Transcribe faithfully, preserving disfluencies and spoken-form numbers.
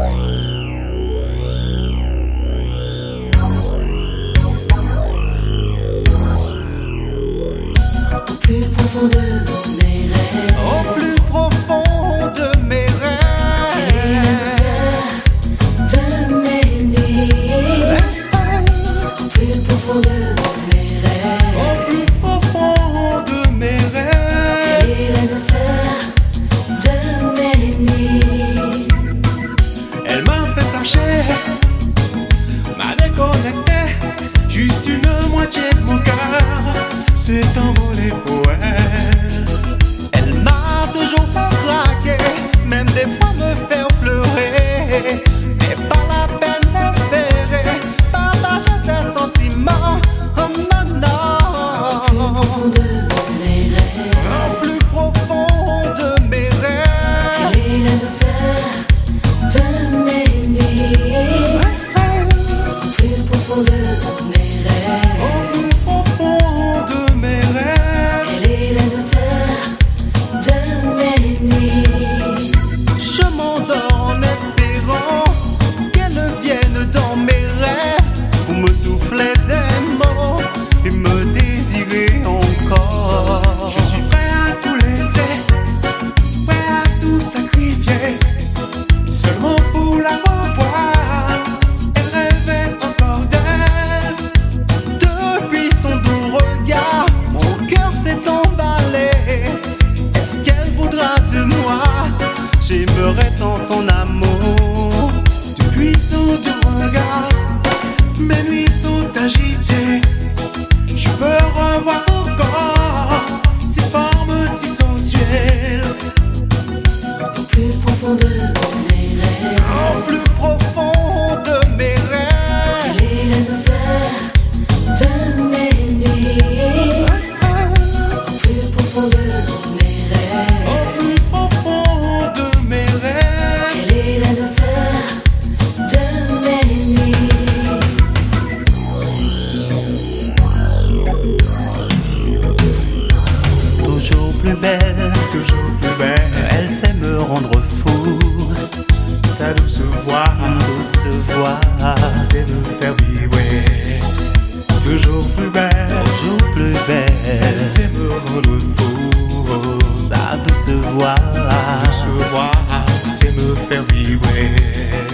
plus profond de mes rêves, au plus profond de mes rêves, elle est la douceur de mes nuits, au plus profond de mes rêves, au plus profond de mes rêves, elle est la douceur de mes nuits. elle m'a fait flasher, m'a déconnecté, juste une moitié de mon cœur s'est envolé pour elle. Elle m'a toujours fait craquer, même des fois me faire pleurer. Mais pas la peine d'espérer partager ses sentiments. Oh non, non. Au plus profond de mes rêves, Au plus profond de mes rêves, elle est la douceur de mes nuits, au plus profond de mes rêves, au plus profond de mes rêves, elle est la douceur de mes nuits. je m'endors en espérant qu'elle vienne dans mes rêves pour me souffler des mots et me désirer encore. Je suis prêt à tout laisser, prêt à tout sacrifier, seulement pour la revoir. Elle rêvait encore d'elle. Depuis son doux regard, mon cœur s'est emballé. Est-ce qu'elle voudra de moi? J'aimerais tant son amour. Depuis son doux regard, mes nuits sont agitées. Je veux revoir encore ses formes si sensuelles. Au plus profond de mes rêves, Au plus profond de mes rêves, elle est la douceur de mes nuits, au plus profond de mes rêves, au plus profond de mes rêves, elle est la douceur de mes nuits. toujours plus belle, toujours plus belle. Elle sait me rendre fou. Sa douce voix, douce voix, sait me faire vibrer. Toujours plus belle, toujours plus belle. Elle sait me rendre fou. Sa douce voix, douce voix, sait me faire vibrer.